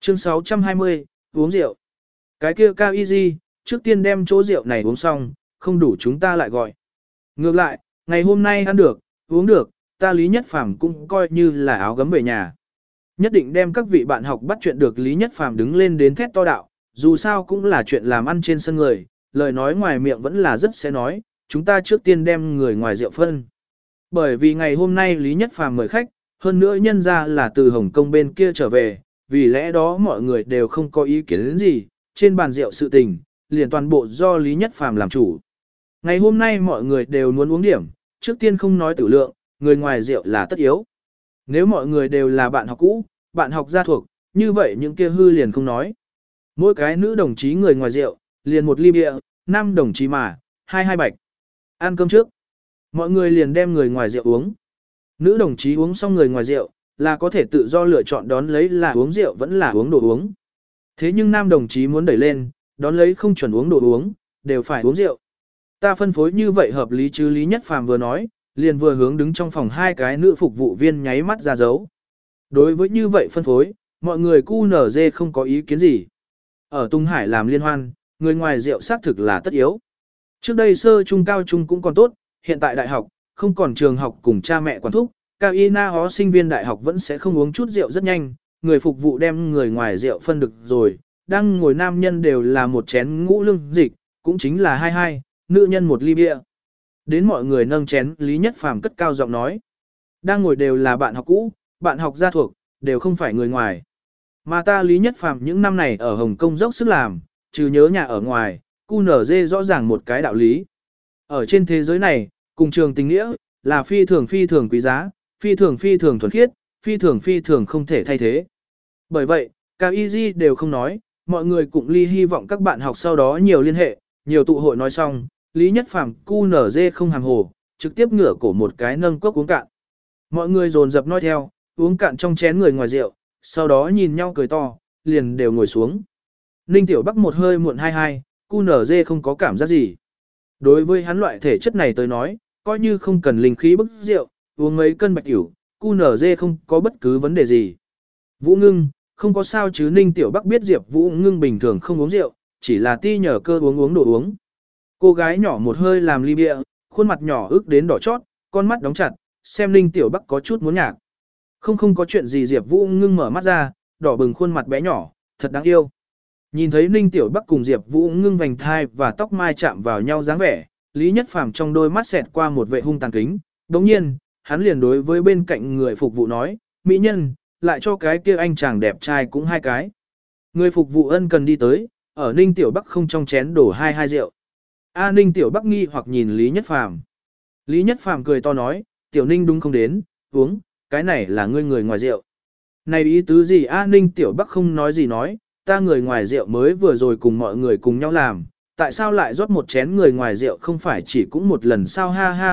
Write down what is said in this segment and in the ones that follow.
Chương 620, uống rượu. Cái kia Cao Y Di, trước tiên đem chỗ rượu này uống xong, không đủ chúng ta lại gọi. Ngược lại, ngày hôm nay ăn được, uống được, ta Lý Nhất Phàm cũng coi như là áo gấm về nhà. Nhất định đem các vị bạn học bắt chuyện được Lý Nhất Phàm đứng lên đến thét to đạo, dù sao cũng là chuyện làm ăn trên sân người, lời nói ngoài miệng vẫn là rất sẽ nói, chúng ta trước tiên đem người ngoài rượu phân. Bởi vì ngày hôm nay Lý Nhất Phàm mời khách, hơn nữa nhân ra là từ Hồng Kông bên kia trở về, vì lẽ đó mọi người đều không có ý kiến đến gì, trên bàn rượu sự tình, liền toàn bộ do Lý Nhất Phàm làm chủ. Ngày hôm nay mọi người đều muốn uống điểm, trước tiên không nói tử lượng, người ngoài rượu là tất yếu. Nếu mọi người đều là bạn học cũ, bạn học gia thuộc, như vậy những kia hư liền không nói. Mỗi cái nữ đồng chí người ngoài rượu, liền một ly bia, nam đồng chí mà, hai bạch. Ăn cơm trước. Mọi người liền đem người ngoài rượu uống. Nữ đồng chí uống xong người ngoài rượu, là có thể tự do lựa chọn đón lấy là uống rượu vẫn là uống đồ uống. Thế nhưng nam đồng chí muốn đẩy lên, đón lấy không chuẩn uống đồ uống, đều phải uống rượu. Ta phân phối như vậy hợp lý chứ. Lý Nhất Phàm vừa nói, liền vừa hướng đứng trong phòng hai cái nữ phục vụ viên nháy mắt ra dấu. Đối với như vậy phân phối, mọi người QNZ không có ý kiến gì. Ở Tung Hải làm liên hoan, người ngoài rượu xác thực là tất yếu. Trước đây sơ trung cao trung cũng còn tốt, hiện tại đại học, không còn trường học cùng cha mẹ quản thúc, cao y na hó sinh viên đại học vẫn sẽ không uống chút rượu rất nhanh, người phục vụ đem người ngoài rượu phân được rồi, đang ngồi nam nhân đều là một chén ngũ lương dịch, cũng chính là 22, nữ nhân một ly bia. Đến mọi người nâng chén, Lý Nhất Phàm cất cao giọng nói. Đang ngồi đều là bạn học cũ, bạn học gia thuộc, đều không phải người ngoài. Mà ta Lý Nhất Phàm những năm này ở Hồng Kông dốc sức làm, trừ nhớ nhà ở ngoài, QNZ rõ ràng một cái đạo lý. Ở trên thế giới này, cùng trường tình nghĩa, là phi thường quý giá, phi thường thuần khiết, phi thường không thể thay thế. Bởi vậy, Cao Y Di đều không nói, mọi người cũng hy vọng các bạn học sau đó nhiều liên hệ, nhiều tụ hội nói xong, Lý Nhất Phàm QNZ không hàm hồ, trực tiếp ngửa cổ một cái nâng cốc uống cạn. Mọi người dồn dập nói theo, uống cạn trong chén người ngoài rượu, sau đó nhìn nhau cười to, liền đều ngồi xuống. Ninh Tiểu Bắc một hơi muộn 22, QNZ không có cảm giác gì. Đối với hắn loại thể chất này tới nói, coi như không cần linh khí bức rượu, uống mấy cân bạch tiểu, QNZ không có bất cứ vấn đề gì. Vũ Ngưng, không có sao chứ. Ninh Tiểu Bắc biết Diệp Vũ Ngưng bình thường không uống rượu, chỉ là ti nhờ cơ uống đồ uống. Cô gái nhỏ một hơi làm ly bia, khuôn mặt nhỏ ước đến đỏ chót, con mắt đóng chặt, xem Ninh Tiểu Bắc có chút muốn nhạc. Không có chuyện gì. Diệp Vũ Ngưng mở mắt ra, đỏ bừng khuôn mặt bé nhỏ, thật đáng yêu. Nhìn thấy Ninh Tiểu Bắc cùng Diệp Vũ Ngưng vành thai và tóc mai chạm vào nhau dáng vẻ, Lý Nhất Phàm trong đôi mắt xẹt qua một vẻ hung tàn kính. Đồng nhiên, hắn liền đối với bên cạnh người phục vụ nói, mỹ nhân, lại cho cái kia anh chàng đẹp trai cũng hai cái. Người phục vụ ân cần đi tới, ở Ninh Tiểu Bắc không trong chén đổ hai rượu. Ninh Tiểu Bắc nghi hoặc nhìn Lý Nhất Phàm. Lý Nhất Phàm cười to nói, Tiểu Ninh đúng không đến, uống, cái này là ngươi người ngoài rượu. Này ý tứ gì? Ninh Tiểu Bắc không nói gì nói, ta người ngoài rượu mới vừa rồi cùng mọi người cùng nhau làm, tại sao lại rót một chén người ngoài rượu không phải chỉ cũng một lần sao?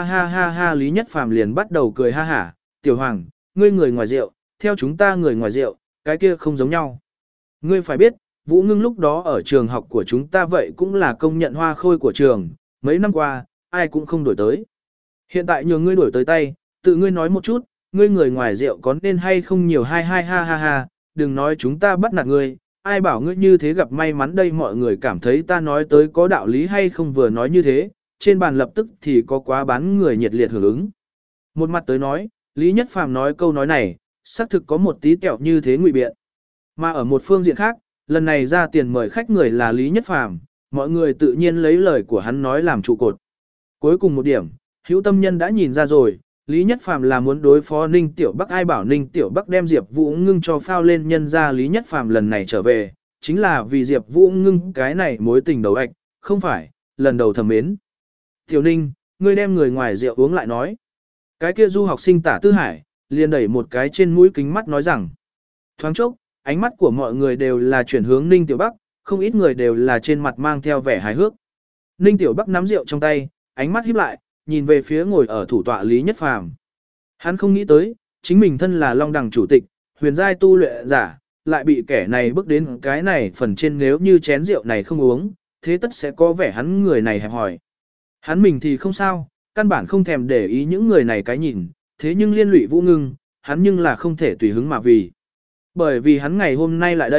Ha. Lý Nhất Phàm liền bắt đầu cười ha hả, Tiểu Hoàng, ngươi người ngoài rượu, theo chúng ta người ngoài rượu, cái kia không giống nhau. Ngươi phải biết, Vũ Ngưng lúc đó ở trường học của chúng ta vậy cũng là công nhận hoa khôi của trường, mấy năm qua, ai cũng không đổi tới. Hiện tại nhường ngươi đổi tới tay, tự ngươi nói một chút, ngươi người ngoài rượu có nên hay không nhiều? Ha, đừng nói chúng ta bắt nạt ngươi, ai bảo ngươi như thế gặp may mắn đây. Mọi người cảm thấy ta nói tới có đạo lý hay không, vừa nói như thế, trên bàn lập tức thì có quá bán người nhiệt liệt hưởng ứng. Một mặt tới nói, Lý Nhất Phàm nói câu nói này, xác thực có một tí kẹo như thế ngụy biện. Mà ở một phương diện khác, lần này ra tiền mời khách người là Lý Nhất Phàm, mọi người tự nhiên lấy lời của hắn nói làm trụ cột. Cuối cùng một điểm, hữu tâm nhân đã nhìn ra rồi, Lý Nhất Phàm là muốn đối phó Ninh Tiểu Bắc. Ai bảo Ninh Tiểu Bắc đem Diệp Vũ Ngưng cho phao lên, nhân ra Lý Nhất Phàm lần này trở về, chính là vì Diệp Vũ Ngưng cái này mối tình đầu ạch, không phải, lần đầu thầm mến. Tiểu Ninh, ngươi đem người ngoài rượu uống lại nói. Cái kia du học sinh Tả Tư Hải, liền đẩy một cái trên mũi kính mắt nói rằng. Thoáng chốc, ánh mắt của mọi người đều là chuyển hướng Ninh Tiểu Bắc, không ít người đều là trên mặt mang theo vẻ hài hước. Ninh Tiểu Bắc nắm rượu trong tay, ánh mắt híp lại, nhìn về phía ngồi ở thủ tọa Lý Nhất Phàm. Hắn không nghĩ tới, chính mình thân là Long Đằng chủ tịch, huyền giai tu luyện giả, lại bị kẻ này bước đến cái này phần trên. Nếu như chén rượu này không uống, thế tất sẽ có vẻ hắn người này hẹp hòi. Hắn mình thì không sao, căn bản không thèm để ý những người này cái nhìn, thế nhưng liên lụy Vũ Ngưng, hắn nhưng là không thể tùy hứng mà vì. Bởi vì hắn ngày hôm nay lại đây,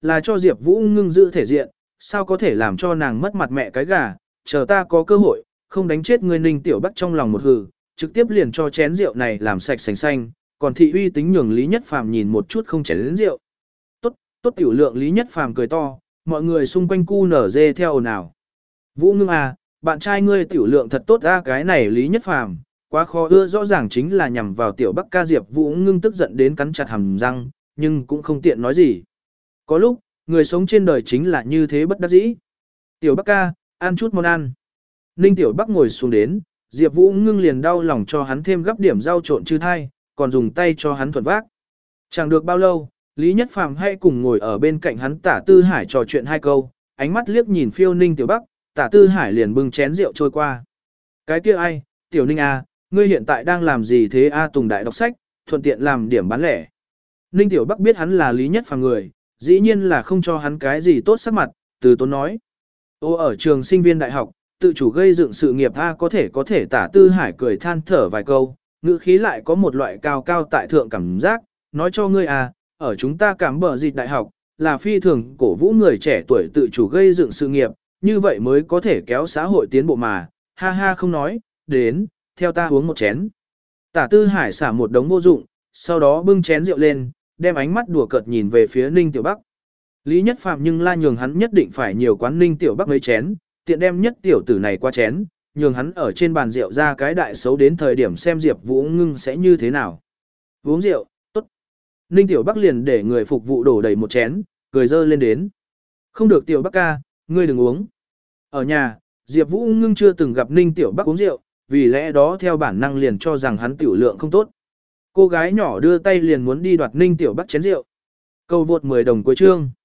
là cho Diệp Vũ Ngưng giữ thể diện, sao có thể làm cho nàng mất mặt mẹ cái gà, chờ ta có cơ hội, không đánh chết ngươi Ninh Tiểu Bắc trong lòng một hừ, trực tiếp liền cho chén rượu này làm sạch sành xanh, còn thị uy tính nhường Lý Nhất Phàm nhìn một chút không chén đến rượu. Tốt, tốt tiểu lượng Lý Nhất Phàm cười to, mọi người xung quanh cu nở dê theo ồn ào. Vũ Ngưng à, bạn trai ngươi tiểu lượng thật tốt ra cái này Lý Nhất Phàm, quá khó ưa rõ ràng chính là nhằm vào tiểu Bắc ca. Diệp Vũ Ngưng tức giận đến cắn chặt hàm răng, nhưng cũng không tiện nói gì. Có lúc, người sống trên đời chính là như thế bất đắc dĩ. Tiểu Bắc ca, ăn chút món ăn. Ninh Tiểu Bắc ngồi xuống đến, Diệp Vũ Ngưng liền đau lòng cho hắn thêm gấp điểm rau trộn chư thai, còn dùng tay cho hắn thuận vác. Chẳng được bao lâu, Lý Nhất Phàm hay cùng ngồi ở bên cạnh hắn Tả Tư Hải trò chuyện hai câu, ánh mắt liếc nhìn phiêu Ninh Tiểu Bắc, Tả Tư Hải liền bưng chén rượu trôi qua. Cái kia ai, Tiểu Ninh à, ngươi hiện tại đang làm gì thế a? Tùng đại đọc sách, thuận tiện làm điểm bán lẻ. Ninh Tiểu Bắc biết hắn là Lý Nhất Phàm người, dĩ nhiên là không cho hắn cái gì tốt sắc mặt, từ tốn nói. Ô ở trường sinh viên đại học, tự chủ gây dựng sự nghiệp a, có thể. Tả Tư Hải cười than thở vài câu, ngữ khí lại có một loại cao cao tại thượng cảm giác, nói cho ngươi à, ở chúng ta Cảm Bờ Dịch đại học, là phi thường cổ vũ người trẻ tuổi tự chủ gây dựng sự nghiệp, như vậy mới có thể kéo xã hội tiến bộ mà, ha ha không nói, đến, theo ta uống một chén. Tả Tư Hải xả một đống vô dụng, sau đó bưng chén rượu lên, đem ánh mắt đùa cợt nhìn về phía Ninh Tiểu Bắc. Lý Nhất Phàm nhưng la nhường hắn nhất định phải nhiều quán Ninh Tiểu Bắc mấy chén, tiện đem nhất tiểu tử này qua chén, nhường hắn ở trên bàn rượu ra cái đại xấu đến thời điểm xem Diệp Vũ Ngưng sẽ như thế nào. Uống rượu, tốt. Ninh Tiểu Bắc liền để người phục vụ đổ đầy một chén, cười dơ lên đến. Không được Tiểu Bắc ca, ngươi đừng uống. Ở nhà, Diệp Vũ Ngưng chưa từng gặp Ninh Tiểu Bắc uống rượu, vì lẽ đó theo bản năng liền cho rằng hắn tiểu lượng không tốt. Cô gái nhỏ đưa tay liền muốn đi đoạt Ninh Tiểu Bắc chén rượu. Câu vượt 10 đồng cuối chương.